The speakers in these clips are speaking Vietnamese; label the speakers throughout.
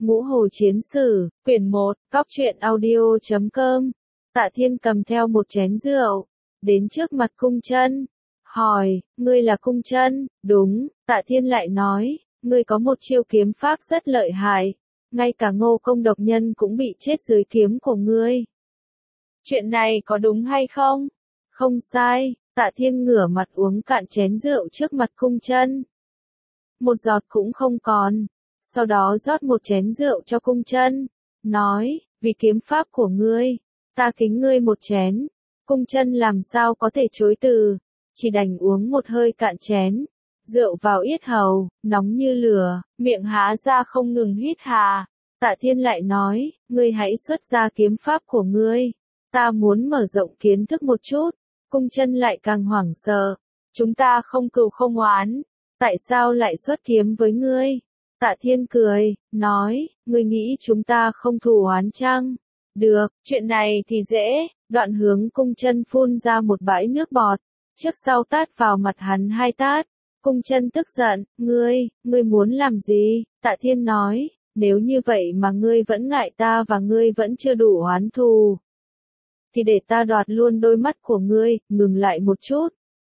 Speaker 1: Ngũ Hồ Chiến Sử, quyển 1, Cóc truyện audio.com. Tạ Thiên cầm theo một chén rượu, đến trước mặt Cung Chân, hỏi, ngươi là Cung Chân? Đúng, Tạ Thiên lại nói, ngươi có một chiêu kiếm pháp rất lợi hại, ngay cả Ngô Công độc nhân cũng bị chết dưới kiếm của ngươi. Chuyện này có đúng hay không? Không sai, Tạ Thiên ngửa mặt uống cạn chén rượu trước mặt Cung Chân. Một giọt cũng không còn. Sau đó rót một chén rượu cho Cung Chân, nói, vì kiếm pháp của ngươi, ta kính ngươi một chén. Cung Chân làm sao có thể chối từ, chỉ đành uống một hơi cạn chén. Rượu vào yết hầu, nóng như lửa, miệng há ra không ngừng hít hà. Tạ Thiên lại nói, ngươi hãy xuất ra kiếm pháp của ngươi, ta muốn mở rộng kiến thức một chút. Cung Chân lại càng hoảng sợ, chúng ta không cừu không oán, tại sao lại xuất kiếm với ngươi? Tạ Thiên cười, nói, ngươi nghĩ chúng ta không thù oán chăng? Được, chuyện này thì dễ. Đoạn hướng Cung Chân phun ra một bãi nước bọt, trước sau tát vào mặt hắn 2 tát. Cung Chân tức giận, ngươi muốn làm gì? Tạ Thiên nói, nếu như vậy mà ngươi vẫn ngại ta và ngươi vẫn chưa đủ oán thù, thì để ta đoạt luôn đôi mắt của ngươi. Ngừng lại một chút,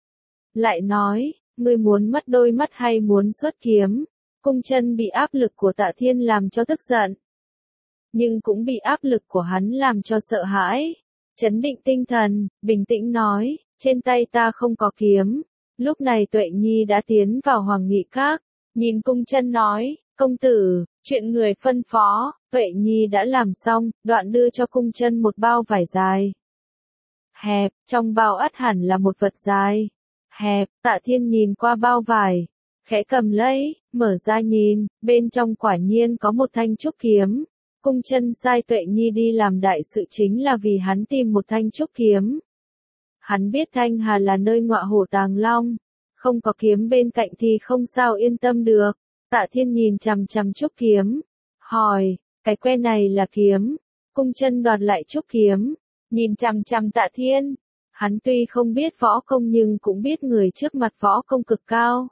Speaker 1: lại nói, ngươi muốn mất đôi mắt hay muốn xuất kiếm? Cung Chân bị áp lực của Tạ Thiên làm cho tức giận, nhưng cũng bị áp lực của hắn làm cho sợ hãi. Trấn định tinh thần, bình tĩnh nói, trên tay ta không có kiếm. Lúc này Tuệ Nhi đã tiến vào Hoàng Nghị Các, nhìn Cung Chân nói, công tử, chuyện người phân phó. Tuệ Nhi đã làm xong, đoạn đưa cho Cung Chân một bao vải dài, hẹp, trong bao ắt hẳn là một vật dài, hẹp. Tạ Thiên nhìn qua bao vải, khẽ cầm lấy, mở ra nhìn, bên trong quả nhiên có một thanh trúc kiếm. Cung Chân sai Tuệ Nhi đi làm đại sự chính là vì hắn tìm một thanh trúc kiếm. Hắn biết Thanh Hà là nơi ngọa hổ tàng long, không có kiếm bên cạnh thì không sao yên tâm được. Tạ Thiên nhìn chằm chằm trúc kiếm, hỏi, cái que này là kiếm? Cung Chân đoạt lại trúc kiếm, nhìn chằm chằm Tạ Thiên. Hắn tuy không biết võ công nhưng cũng biết người trước mặt võ công cực cao,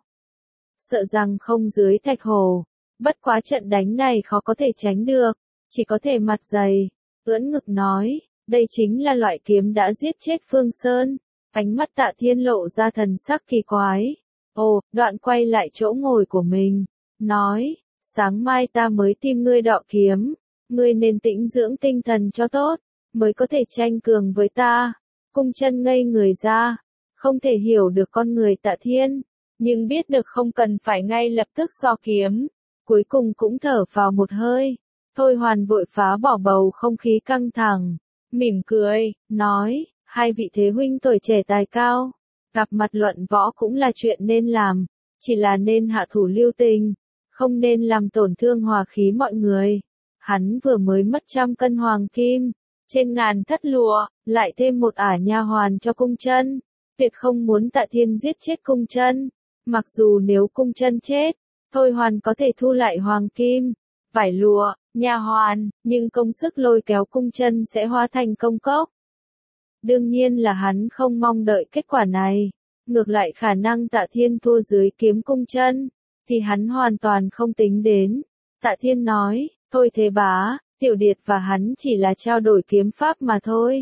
Speaker 1: sợ rằng không dưới thạch hổ. Bất quá trận đánh này khó có thể tránh được, chỉ có thể mặt dày, ưỡn ngực nói, đây chính là loại kiếm đã giết chết Phương Sơn. Ánh mắt Tạ Thiên lộ ra thần sắc kỳ quái. Ồ, đoạn quay lại chỗ ngồi của mình, nói, sáng mai ta mới tìm ngươi đọ kiếm, ngươi nên tĩnh dưỡng tinh thần cho tốt, mới có thể tranh cường với ta. Cung Chân ngây người ra, không thể hiểu được con người Tạ Thiên, nhưng biết được không cần phải ngay lập tức so kiếm, cuối cùng cũng thở vào một hơi. Thôi Hoàn vội phá bỏ bầu không khí căng thẳng, mỉm cười, nói, hai vị thế huynh tuổi trẻ tài cao, gặp mặt luận võ cũng là chuyện nên làm, chỉ là nên hạ thủ lưu tình, không nên làm tổn thương hòa khí mọi người. Hắn vừa mới mất 100 cân hoàng kim, trên ngàn thất lụa, lại thêm một ả nha hoàn cho Cung Chân, tuyệt không muốn Tạ Thiên giết chết Cung Chân. Mặc dù nếu Cung Chân chết, Thôi Hoàn có thể thu lại hoàng kim, vải lụa, nha hoàn, nhưng công sức lôi kéo Cung Chân sẽ hóa thành công cốc. Đương nhiên là hắn không mong đợi kết quả này, ngược lại khả năng Tạ Thiên thua dưới kiếm Cung Chân, thì hắn hoàn toàn không tính đến. Tạ Thiên nói, thôi thế bá, Tiểu Điệt và hắn chỉ là trao đổi kiếm pháp mà thôi.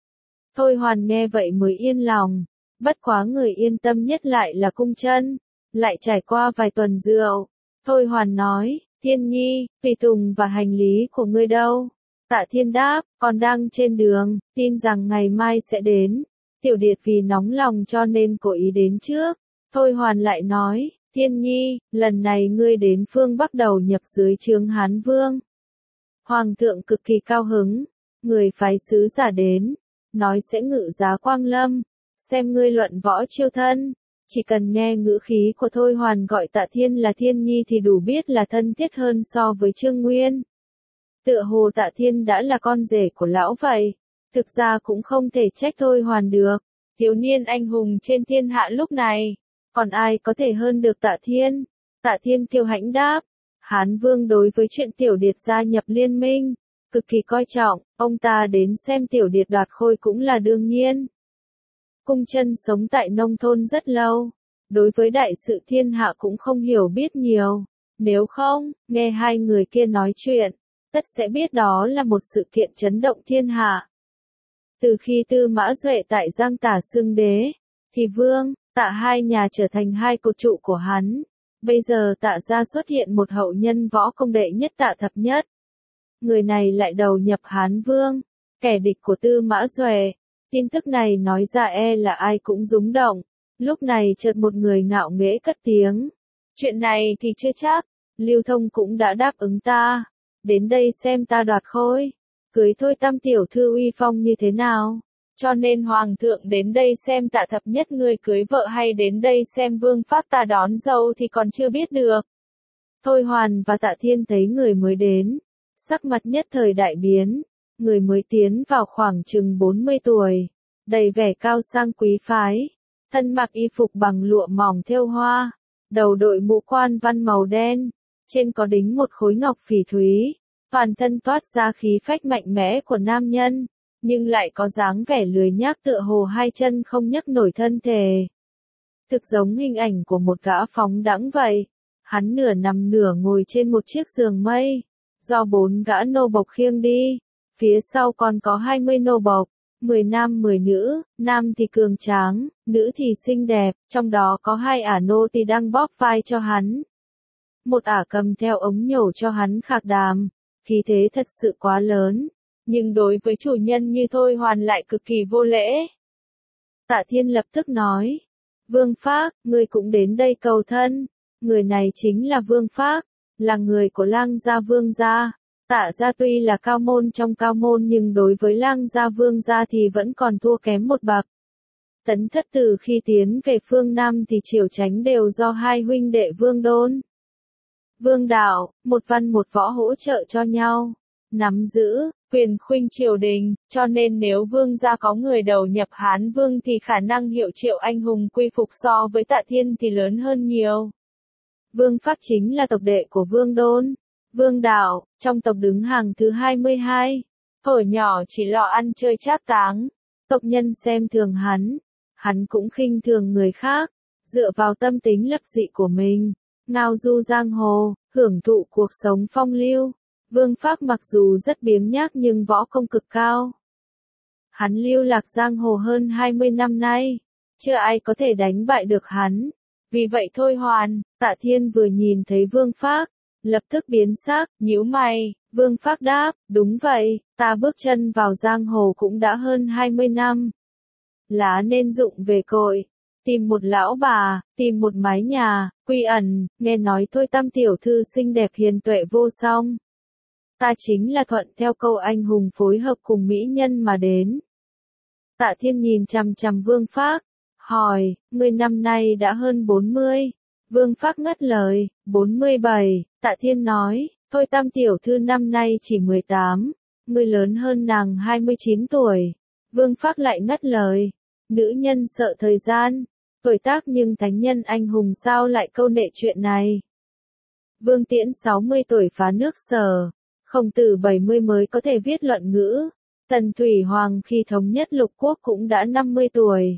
Speaker 1: Thôi Hoàn nghe vậy mới yên lòng, bất quá người yên tâm nhất lại là Cung Chân. Lại trải qua vài tuần rượu, Thôi Hoàn nói, Thiên Nhi, tùy tùng và hành lý của ngươi đâu? Tạ Thiên đáp, còn đang trên đường, tin rằng ngày mai sẽ đến. Tiểu Điệt vì nóng lòng cho nên cố ý đến trước. Thôi Hoàn lại nói, Thiên Nhi, lần này ngươi đến phương Bắc đầu nhập dưới trướng Hán Vương. Hoàng thượng cực kỳ cao hứng, người phái sứ giả đến, nói sẽ ngự giá Quang Lâm, xem ngươi luận võ chiêu thân. Chỉ cần nghe ngữ khí của Thôi Hoàn gọi Tạ Thiên là Thiên Nhi thì đủ biết là thân thiết hơn so với Trương Nguyên. Tựa hồ Tạ Thiên đã là con rể của lão vậy. Thực ra cũng không thể trách Thôi Hoàn được. Thiếu niên anh hùng trên thiên hạ lúc này, còn ai có thể hơn được Tạ Thiên? Tạ Thiên kiêu hãnh đáp, Hán Vương đối với chuyện Tiểu Điệt gia nhập liên minh, cực kỳ coi trọng, ông ta đến xem Tiểu Điệt đoạt khôi cũng là đương nhiên. Cung Chân sống tại nông thôn rất lâu, đối với đại sự thiên hạ cũng không hiểu biết nhiều, Nếu không, nghe hai người kia nói chuyện, tất sẽ biết đó là một sự kiện chấn động thiên hạ. Từ khi Tư Mã Duệ tại Giang Tả xưng đế, thì Vương, Tạ hai nhà trở thành hai cột trụ của hắn. Bây giờ Tạ gia xuất hiện một hậu nhân võ công đệ nhất Tạ thập nhất. Người này lại đầu nhập Hán Vương, kẻ địch của Tư Mã Duệ. Tin tức này nói ra là ai cũng rúng động. Lúc này chợt một người ngạo nghễ cất tiếng. Chuyện này thì chưa chắc, Lưu Thông cũng đã đáp ứng ta. Đến đây xem ta đoạt khôi. Cưới Thôi Tam tiểu thư uy phong như thế nào. Cho nên Hoàng thượng đến đây xem Tạ thập nhất người cưới vợ hay đến đây xem Vương Phác ta đón dâu thì còn chưa biết được. Thôi Hoàn và Tạ Thiên thấy người mới đến. Sắc mặt nhất thời đại biến. Người mới tiến vào khoảng chừng 40 tuổi. Đầy vẻ cao sang quý phái. Thân mặc y phục bằng lụa mỏng thêu hoa. Đầu đội mũ quan văn màu đen. Trên có đính một khối ngọc phỉ thúy. Toàn thân toát ra khí phách mạnh mẽ của nam nhân. Nhưng lại có dáng vẻ lười nhác tựa hồ hai chân không nhấc nổi thân thể. Thực giống hình ảnh của một gã phóng đãng vậy. Hắn nửa nằm nửa ngồi trên một chiếc giường mây. Do 4 gã nô bộc khiêng đi. Phía sau còn có 20 nô bộc. 10 nam 10 nữ, nam thì cường tráng, nữ thì xinh đẹp, trong đó có 2 ả nô tỳ đang bóp vai cho hắn. Một ả cầm theo ống nhổ cho hắn khạc đàm, khí thế thật sự quá lớn, nhưng đối với chủ nhân như Thôi Hoàn lại cực kỳ vô lễ. Tạ Thiên lập tức nói, Vương Phác, ngươi cũng đến đây cầu thân, người này chính là Vương Phác, là người của Lang gia Vương gia. Tạ gia tuy là cao môn trong cao môn nhưng đối với Lang gia Vương gia thì vẫn còn thua kém một bậc. Tấn thất từ khi tiến về phương Nam thì triều chánh đều do hai huynh đệ Vương Đôn, Vương Đạo, một văn một võ hỗ trợ cho nhau, nắm giữ quyền khuynh triều đình, cho nên nếu Vương gia có người đầu nhập Hán Vương thì khả năng hiệu triệu anh hùng quy phục so với Tạ Thiên thì lớn hơn nhiều. Vương Phác chính là tộc đệ của Vương Đôn, Vương Đạo, trong tộc đứng hàng thứ 22. Hồi nhỏ chỉ lo ăn chơi trác táng. Tộc nhân xem thường hắn cũng khinh thường người khác. Dựa vào tâm tính lập dị của mình, ngao du giang hồ, hưởng thụ cuộc sống phong lưu. Vương Phác mặc dù rất biếng nhác nhưng võ công cực cao. Hắn lưu lạc giang hồ hơn 20 năm nay. Chưa ai có thể đánh bại được hắn. Vì vậy Thôi Hoàn, Tạ Thiên vừa nhìn thấy Vương Phác, lập tức biến sắc, nhíu mày. Vương Phác đáp, đúng vậy, ta bước chân vào giang hồ cũng đã hơn 20 năm. Lá nên dụng về cội, tìm một lão bà, tìm một mái nhà, quy ẩn, nghe nói Thôi Tam tiểu thư xinh đẹp hiền tuệ vô song. Ta chính là thuận theo câu anh hùng phối hợp cùng mỹ nhân mà đến. Tạ Thiên nhìn chằm chằm Vương Phác, hỏi, ngươi năm nay đã hơn 40. Vương Phác ngắt lời, 47, Tạ Thiên nói, Thôi Tam tiểu thư năm nay chỉ 18, ngươi lớn hơn nàng 29 tuổi. Vương Phác lại ngắt lời, nữ nhân sợ thời gian, tuổi tác nhưng thánh nhân anh hùng sao lại câu nệ chuyện này. Vương Tiễn 60 tuổi phá nước Sở, Khổng Tử 70 mới có thể viết luận ngữ, Tần Thủy Hoàng khi thống nhất lục quốc cũng đã 50 tuổi.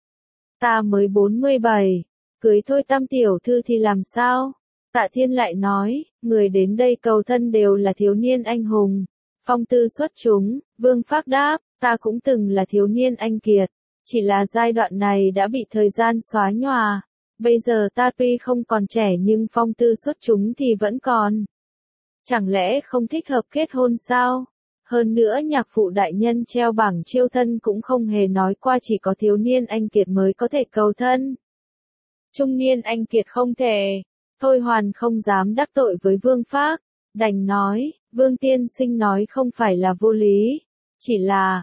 Speaker 1: Ta mới 47, cưới Thôi Tam tiểu thư thì làm sao? Tạ Thiên lại nói, người đến đây cầu thân đều là thiếu niên anh hùng, phong tư xuất chúng. Vương Phác đáp, ta cũng từng là thiếu niên anh kiệt, chỉ là giai đoạn này đã bị thời gian xóa nhòa. Bây giờ ta tuy không còn trẻ nhưng phong tư xuất chúng thì vẫn còn. Chẳng lẽ không thích hợp kết hôn sao? Hơn nữa nhạc phụ đại nhân treo bảng chiêu thân cũng không hề nói qua chỉ có thiếu niên anh kiệt mới có thể cầu thân. Trung niên anh kiệt không thể. Thôi Hoàn không dám đắc tội với Vương Phác, đành nói, Vương tiên sinh nói không phải là vô lý. Chỉ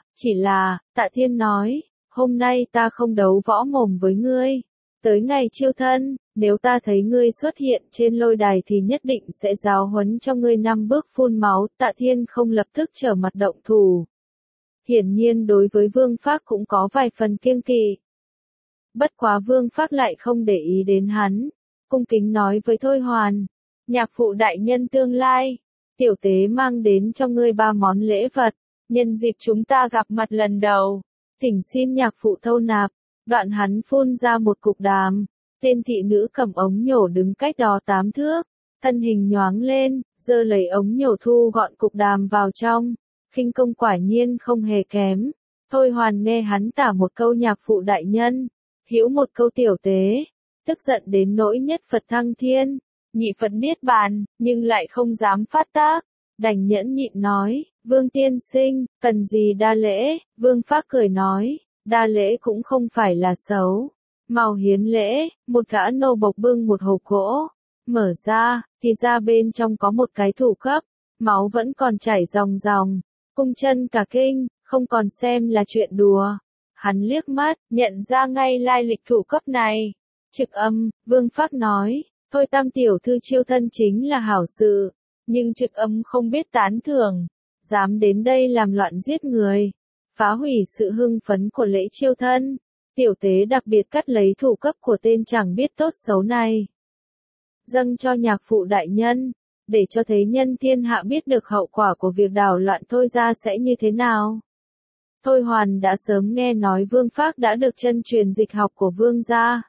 Speaker 1: là, Tạ Thiên nói, hôm nay ta không đấu võ mồm với ngươi. Tới ngày chiêu thân, nếu ta thấy ngươi xuất hiện trên lôi đài thì nhất định sẽ giáo huấn cho ngươi 5 bước phun máu. Tạ Thiên không lập tức trở mặt động thủ. Hiển nhiên đối với Vương Phác cũng có vài phần kiêng kỵ. Bất quá Vương Phác lại không để ý đến hắn. Cung kính nói với Thôi Hoàn, nhạc phụ đại nhân tương lai, tiểu tế mang đến cho ngươi 3 món lễ vật, nhân dịp chúng ta gặp mặt lần đầu, thỉnh xin nhạc phụ thâu nạp. Đoạn hắn phun ra một cục đàm, tên thị nữ cầm ống nhổ đứng cách đó 8 thước, thân hình nhoáng lên, giơ lấy ống nhổ thu gọn cục đàm vào trong, khinh công quả nhiên không hề kém. Thôi Hoàn nghe hắn tả một câu nhạc phụ đại nhân, hữu một câu tiểu tế, tức giận đến nỗi nhất Phật thăng thiên, nhị Phật niết bàn, nhưng lại không dám phát tác, đành nhẫn nhịn nói, Vương tiên sinh, cần gì đa lễ, Vương Phác cười nói, đa lễ cũng không phải là xấu, mau hiến lễ, một gã nô bộc bưng một hộp gỗ, mở ra, thì ra bên trong có một cái thủ cấp, máu vẫn còn chảy ròng ròng, cung chân cả kinh, không còn xem là chuyện đùa. Hắn liếc mắt, nhận ra ngay lai lịch thủ cấp này. Trực Âm, Vương Phác nói, thôi Tam tiểu thư chiêu thân chính là hảo sự, nhưng Trực Âm không biết tán thưởng, dám đến đây làm loạn giết người, phá hủy sự hưng phấn của lễ chiêu thân. Tiểu tế đặc biệt cắt lấy thủ cấp của tên chẳng biết tốt xấu này, dâng cho nhạc phụ đại nhân, để cho thế nhân thiên hạ biết được hậu quả của việc đảo loạn Thôi gia sẽ như thế nào. Thôi Hoàn đã sớm nghe nói Vương Phác đã được chân truyền dịch học của Vương gia.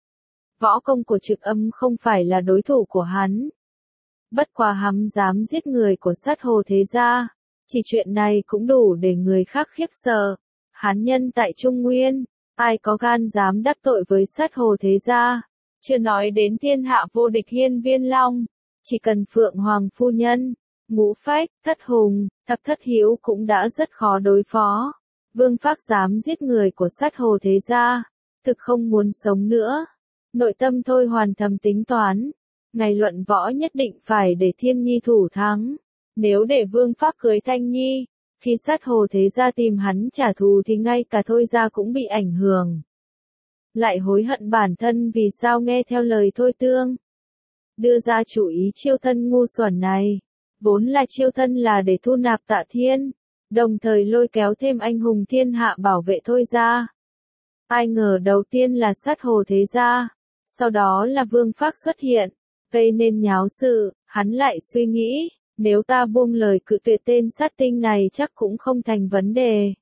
Speaker 1: Võ công của Trực Âm không phải là đối thủ của hắn. Bất quá hắn dám giết người của Sát Hồ thế gia, chỉ chuyện này cũng đủ để người khác khiếp sợ. Hán nhân tại Trung Nguyên, ai có gan dám đắc tội với Sát Hồ thế gia, chưa nói đến thiên hạ vô địch Hiên Viên Long, chỉ cần Phượng Hoàng phu nhân, Ngũ Phách, Thất Hùng, Thập Thất Hiếu cũng đã rất khó đối phó. Vương Phác dám giết người của Sát Hồ thế gia, thực không muốn sống nữa. Nội tâm Thôi Hoàn thầm tính toán, ngày luận võ nhất định phải để Thiên Nhi thủ thắng. Nếu để Vương Phác cưới Thanh Nhi, khi Sát Hồ thế gia tìm hắn trả thù thì ngay cả Thôi gia cũng bị ảnh hưởng. Lại hối hận bản thân vì sao nghe theo lời Thôi Tương, đưa ra chủ ý chiêu thân ngu xuẩn này. Vốn là chiêu thân là để thu nạp Tạ Thiên, đồng thời lôi kéo thêm anh hùng thiên hạ bảo vệ Thôi gia. Ai ngờ đầu tiên là Sát Hồ thế gia, sau đó là Vương Phác xuất hiện, gây nên nháo sự. Hắn lại suy nghĩ, nếu ta buông lời cự tuyệt tên sát tinh này chắc cũng không thành vấn đề.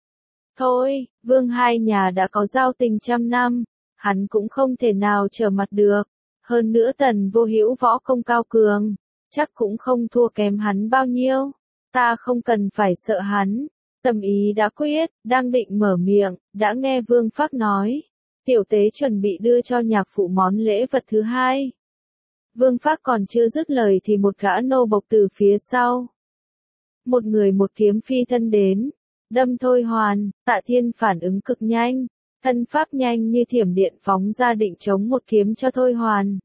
Speaker 1: Thôi, Vương hai nhà đã có giao tình trăm năm, hắn cũng không thể nào trở mặt được. Hơn nữa Tần Vô Hữu võ công cao cường, chắc cũng không thua kém hắn bao nhiêu. Ta không cần phải sợ hắn. Tâm ý đã quyết, đang định mở miệng, đã nghe Vương Phác nói. Tiểu tế chuẩn bị đưa cho nhạc phụ món lễ vật thứ hai. Vương Phác còn chưa dứt lời thì một gã nô bộc từ phía sau. Một người một kiếm phi thân đến, đâm Thôi Hoàn. Tạ Thiên phản ứng cực nhanh, thân pháp nhanh như thiểm điện phóng ra định chống một kiếm cho Thôi Hoàn.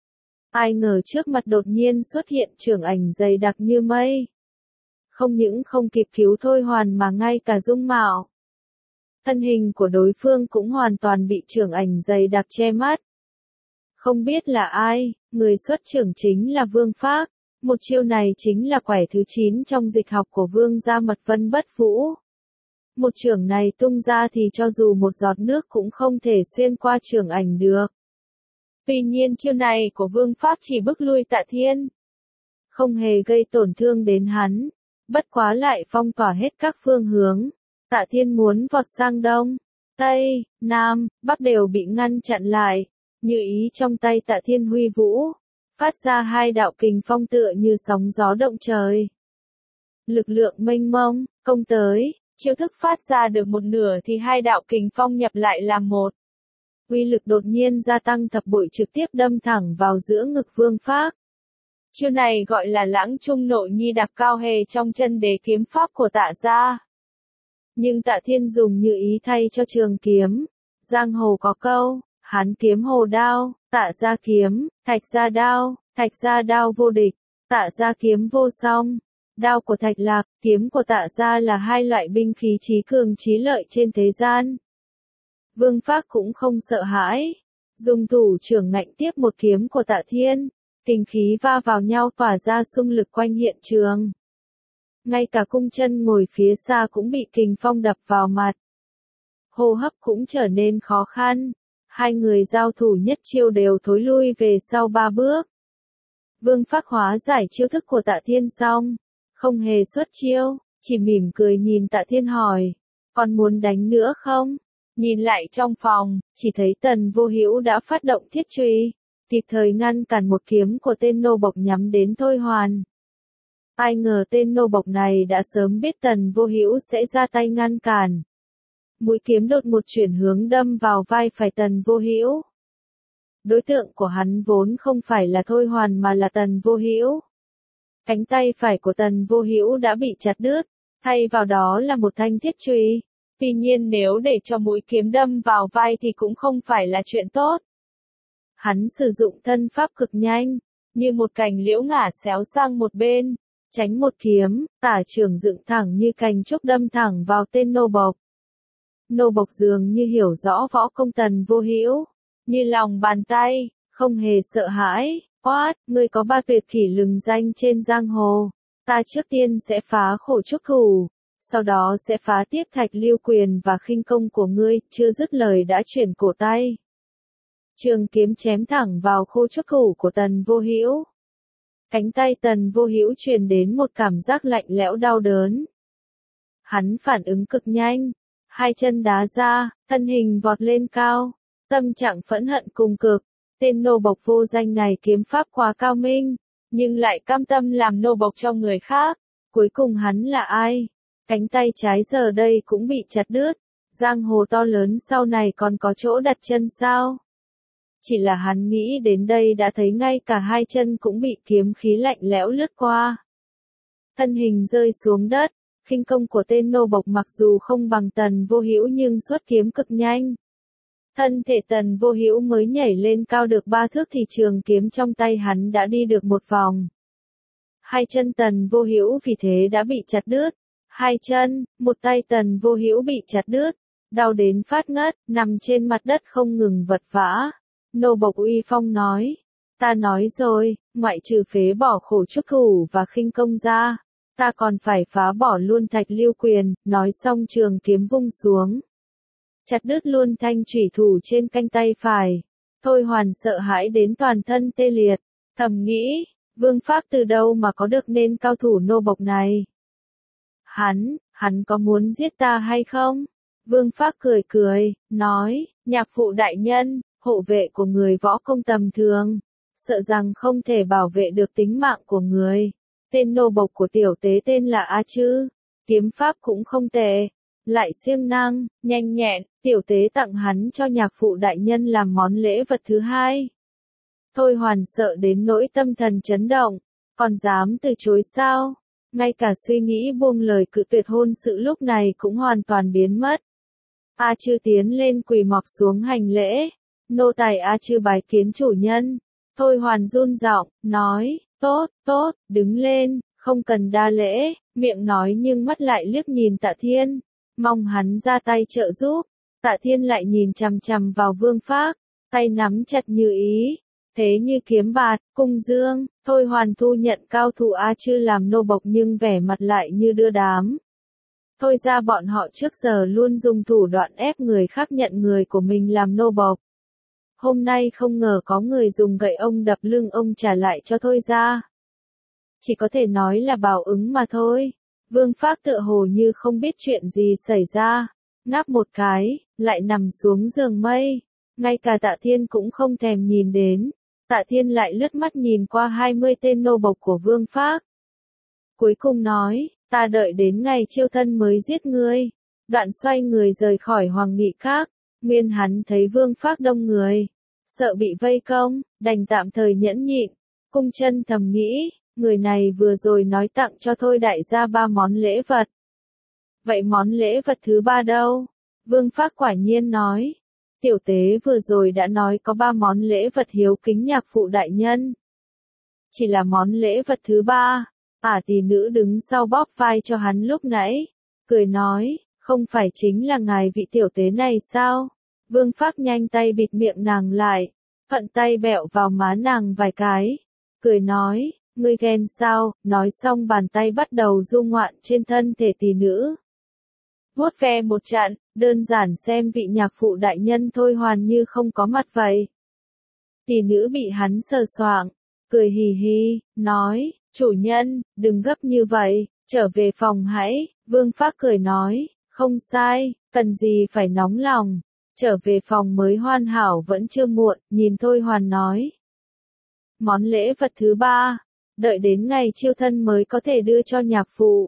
Speaker 1: Ai ngờ trước mặt đột nhiên xuất hiện trưởng ảnh dày đặc như mây. Không những không kịp cứu Thôi Hoàn mà ngay cả dung mạo, thân hình của đối phương cũng hoàn toàn bị trưởng ảnh dày đặc che mắt. Không biết là ai, người xuất trưởng chính là Vương Phác. Một chiêu này chính là quẻ thứ 9 trong dịch học của Vương gia Mật Vân Bất Vũ. Một chưởng này tung ra thì cho dù một giọt nước cũng không thể xuyên qua trưởng ảnh được. Tuy nhiên chiêu này của Vương Phác chỉ bức lui Tạ Thiên, không hề gây tổn thương đến hắn, bất quá lại phong tỏa hết các phương hướng. Tạ Thiên muốn vọt sang đông, tây, nam, bắc đều bị ngăn chặn lại, như ý trong tay Tạ Thiên huy vũ, phát ra hai đạo kình phong tựa như sóng gió động trời. Lực lượng mênh mông, công tới, chiêu thức phát ra được một nửa thì hai đạo kình phong nhập lại làm một. Uy lực đột nhiên gia tăng thập bội trực tiếp đâm thẳng vào giữa ngực Vương Phác. Chiêu này gọi là Lãng Trung Nội Nhi Đặc Cao Hề trong chân đế kiếm pháp của Tạ gia. Nhưng Tạ Thiên dùng như ý thay cho trường kiếm. Giang hồ có câu, Hán kiếm hồ đao, Tạ gia kiếm, Thạch gia đao vô địch, Tạ gia kiếm vô song. Đao của Thạch Lạc, kiếm của Tạ gia là hai loại binh khí chí cường chí lợi trên thế gian. Vương Phác cũng không sợ hãi, dùng thủ trưởng ngạnh tiếp một kiếm của Tạ Thiên, kình khí va vào nhau tỏa ra xung lực quanh hiện trường. Ngay cả cung chân ngồi phía xa cũng bị kình phong đập vào mặt. Hô hấp cũng trở nên khó khăn, hai người giao thủ nhất chiêu đều thối lui về sau 3 bước. Vương Phác hóa giải chiêu thức của Tạ Thiên xong, không hề xuất chiêu, chỉ mỉm cười nhìn Tạ Thiên hỏi, còn muốn đánh nữa không? Nhìn lại trong phòng, chỉ thấy Tần Vô Hữu đã phát động thiết truy, kịp thời ngăn cản một kiếm của tên nô bộc nhắm đến Thôi Hoàn. Ai ngờ tên nô bộc này đã sớm biết Tần Vô Hữu sẽ ra tay ngăn cản. Mũi kiếm đột một chuyển hướng đâm vào vai phải Tần Vô Hữu. Đối tượng của hắn vốn không phải là Thôi Hoàn mà là Tần Vô Hữu. Cánh tay phải của Tần Vô Hữu đã bị chặt đứt, thay vào đó là một thanh thiết chùy. Tuy nhiên nếu để cho mũi kiếm đâm vào vai thì cũng không phải là chuyện tốt. Hắn sử dụng thân pháp cực nhanh, như một cành liễu ngả xéo sang một bên, tránh một kiếm, tả chưởng dựng thẳng như cành trúc đâm thẳng vào tên nô bộc. Nô bộc dường như hiểu rõ võ công Tần Vô Hữu, như lòng bàn tay, không hề sợ hãi, quát, ngươi có ba tuyệt kỹ lừng danh trên giang hồ, ta trước tiên sẽ phá khổ trúc thủ, sau đó sẽ phá tiếp thạch lưu quyền và khinh công của ngươi, chưa dứt lời đã chuyển cổ tay. Trường kiếm chém thẳng vào khô trúc thủ của Tần Vô Hữu. Cánh tay Tần Vô Hữu truyền đến một cảm giác lạnh lẽo đau đớn. Hắn phản ứng cực nhanh, hai chân đá ra, thân hình vọt lên cao, tâm trạng phẫn hận cùng cực. Tên nô bộc vô danh này kiếm pháp quá cao minh, nhưng lại cam tâm làm nô bộc cho người khác. Cuối cùng hắn là ai? Cánh tay trái giờ đây cũng bị chặt đứt. Giang hồ to lớn sau này còn có chỗ đặt chân sao? Chỉ là hắn nghĩ đến đây đã thấy ngay cả hai chân cũng bị kiếm khí lạnh lẽo lướt qua. Thân hình rơi xuống đất, khinh công của tên nô bộc mặc dù không bằng Tần Vô Hữu nhưng xuất kiếm cực nhanh. Thân thể Tần Vô Hữu mới nhảy lên cao được 3 thước thì trường kiếm trong tay hắn đã đi được một vòng. Hai chân Tần Vô Hữu vì thế đã bị chặt đứt. Hai chân, một tay Tần Vô Hữu bị chặt đứt, đau đến phát ngất, nằm trên mặt đất không ngừng vật vã. Nô bộc uy phong nói, ta nói rồi, ngoại trừ phế bỏ khổ trúc thủ và khinh công ra, ta còn phải phá bỏ luôn thạch lưu quyền, nói xong trường kiếm vung xuống. Chặt đứt luôn thanh chủy thủ trên cánh tay phải. Thôi Hoàn sợ hãi đến toàn thân tê liệt, thầm nghĩ, Vương Phác từ đâu mà có được nên cao thủ nô bộc này? Hắn có muốn giết ta hay không? Vương Phác cười cười, nói, nhạc phụ đại nhân, hộ vệ của người võ công tầm thường, sợ rằng không thể bảo vệ được tính mạng của người. Tên nô bộc của tiểu tế tên là A Chư, kiếm pháp cũng không tệ, lại siêng năng, nhanh nhẹn, tiểu tế tặng hắn cho nhạc phụ đại nhân làm món lễ vật thứ hai. Thôi Hoàn sợ đến nỗi tâm thần chấn động, còn dám từ chối sao? Ngay cả suy nghĩ buông lời cự tuyệt hôn sự lúc này cũng hoàn toàn biến mất. A Chư tiến lên quỳ mọp xuống hành lễ, nô tài A Chư bái kiến chủ nhân. Thôi Hoàn run giọng, nói, tốt, đứng lên, không cần đa lễ, miệng nói nhưng mắt lại liếc nhìn Tạ Thiên, mong hắn ra tay trợ giúp. Tạ Thiên lại nhìn chằm chằm vào Vương Phác, tay nắm chặt như ý, thế như kiếm bạt, cung dương. Thôi Hoàn thu nhận cao thủ A Chư làm nô bộc nhưng vẻ mặt lại như đưa đám. Thôi ra bọn họ trước giờ luôn dùng thủ đoạn ép người khác nhận người của mình làm nô bộc. Hôm nay không ngờ có người dùng gậy ông đập lưng ông trả lại cho Thôi ra. Chỉ có thể nói là báo ứng mà thôi. Vương Phác tựa hồ như không biết chuyện gì xảy ra, ngáp một cái, lại nằm xuống giường mây. Ngay cả Tạ Thiên cũng không thèm nhìn đến. Tạ Thiên lại lướt mắt nhìn qua 20 tên nô bộc của Vương Phác. Cuối cùng nói, ta đợi đến ngày chiêu thân mới giết ngươi. Đoạn xoay người rời khỏi Hoàng Nghị Các. Nguyên hắn thấy Vương Phác đông người, sợ bị vây công, đành tạm thời nhẫn nhịn. Cung Chân thầm nghĩ, người này vừa rồi nói tặng cho Thôi đại gia 3 món lễ vật. Vậy món lễ vật thứ 3 đâu? Vương Phác quả nhiên nói, tiểu tế vừa rồi đã nói có 3 món lễ vật hiếu kính nhạc phụ đại nhân. Chỉ là món lễ vật thứ 3, tỷ nữ đứng sau bóp vai cho hắn lúc nãy, cười nói, không phải chính là ngài vị tiểu tế này sao? Vương Phác nhanh tay bịt miệng nàng lại, thuận tay bẹo vào má nàng vài cái, cười nói, ngươi ghen sao? Nói xong bàn tay bắt đầu du ngoạn trên thân thể tỷ nữ. Vuốt ve một trận, đơn giản xem vị nhạc phụ đại nhân Thôi Hoàn như không có mặt vậy. Tỷ nữ bị hắn sờ soạng, cười hì hì, nói, chủ nhân, đừng gấp như vậy, trở về phòng hãy. Vương Phác cười nói, không sai, cần gì phải nóng lòng, trở về phòng mới hoàn hảo vẫn chưa muộn. Nhìn Thôi Hoàn nói, món lễ vật thứ ba, đợi đến ngày chiêu thân mới có thể đưa cho nhạc phụ.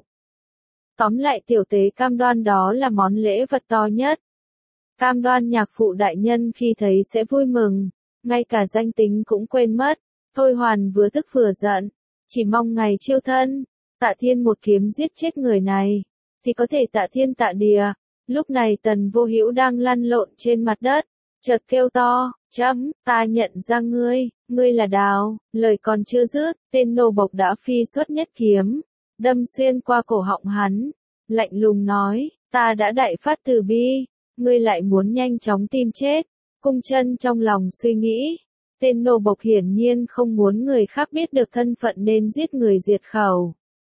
Speaker 1: Tóm lại tiểu tế cam đoan đó là món lễ vật to nhất. Cam đoan nhạc phụ đại nhân khi thấy sẽ vui mừng, ngay cả danh tính cũng quên mất. Thôi Hoàn vừa tức vừa giận, chỉ mong ngày chiêu thân, Tạ Thiên một kiếm giết chết người này, thì có thể tạ thiên tạ địa. Lúc này Tần Vô Hữu đang lăn lộn trên mặt đất, chợt kêu to, chấm, ta nhận ra ngươi là Đào. Lời còn chưa dứt, tên nô bộc đã phi xuất nhất kiếm, đâm xuyên qua cổ họng hắn, lạnh lùng nói, ta đã đại phát từ bi, ngươi lại muốn nhanh chóng tìm chết. Cung Chân trong lòng suy nghĩ, tên nô bộc hiển nhiên không muốn người khác biết được thân phận nên giết người diệt khẩu.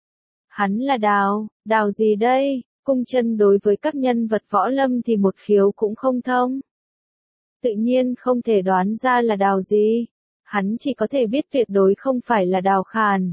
Speaker 1: Hắn là Đào, Đào gì đây? Cung Chân đối với các nhân vật võ lâm thì một khiếu cũng không thông. Tự nhiên không thể đoán ra là Đào gì. Hắn chỉ có thể biết tuyệt đối không phải là Đào Khàn.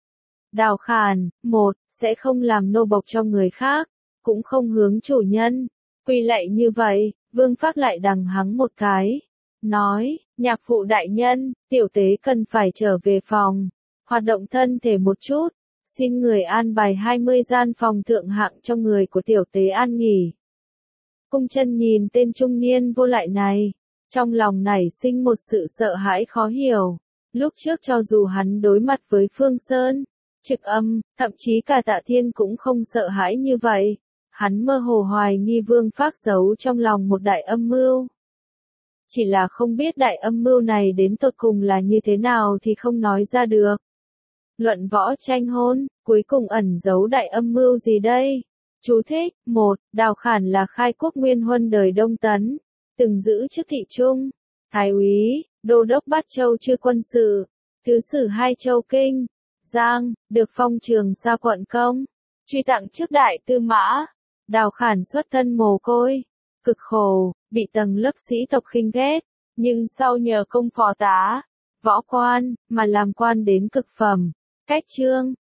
Speaker 1: Đào Khàn, một, sẽ không làm nô bộc cho người khác, cũng không hướng chủ nhân. Quy lệ như vậy, Vương Phác lại đằng hắng một cái. Nói, nhạc phụ đại nhân, tiểu tế cần phải trở về phòng, hoạt động thân thể một chút. Xin người an bài 20 gian phòng thượng hạng cho người của tiểu tế an nghỉ. Cung Chân nhìn tên trung niên vô lại này, trong lòng nảy sinh một sự sợ hãi khó hiểu. Lúc trước cho dù hắn đối mặt với Phương Sơn, Trực Âm, thậm chí cả Tạ Thiên cũng không sợ hãi như vậy. Hắn mơ hồ hoài nghi Vương Phác giấu trong lòng một đại âm mưu. Chỉ là không biết đại âm mưu này đến tột cùng là như thế nào thì không nói ra được. Luận võ tranh hôn, cuối cùng ẩn giấu đại âm mưu gì đây? Chú thích, 1. Đào Khản là khai quốc nguyên huân đời Đông Tấn, từng giữ chức thị trung, thái úy, đô đốc Bát Châu chư quân sự, thứ sử hai châu Kinh, Giang, được phong trường sa quận công, truy tặng chức đại tư mã. Đào Khản xuất thân mồ côi, cực khổ, bị tầng lớp sĩ tộc khinh ghét, nhưng sau nhờ công phò tá, võ quan, mà làm quan đến cực phẩm. Cách chương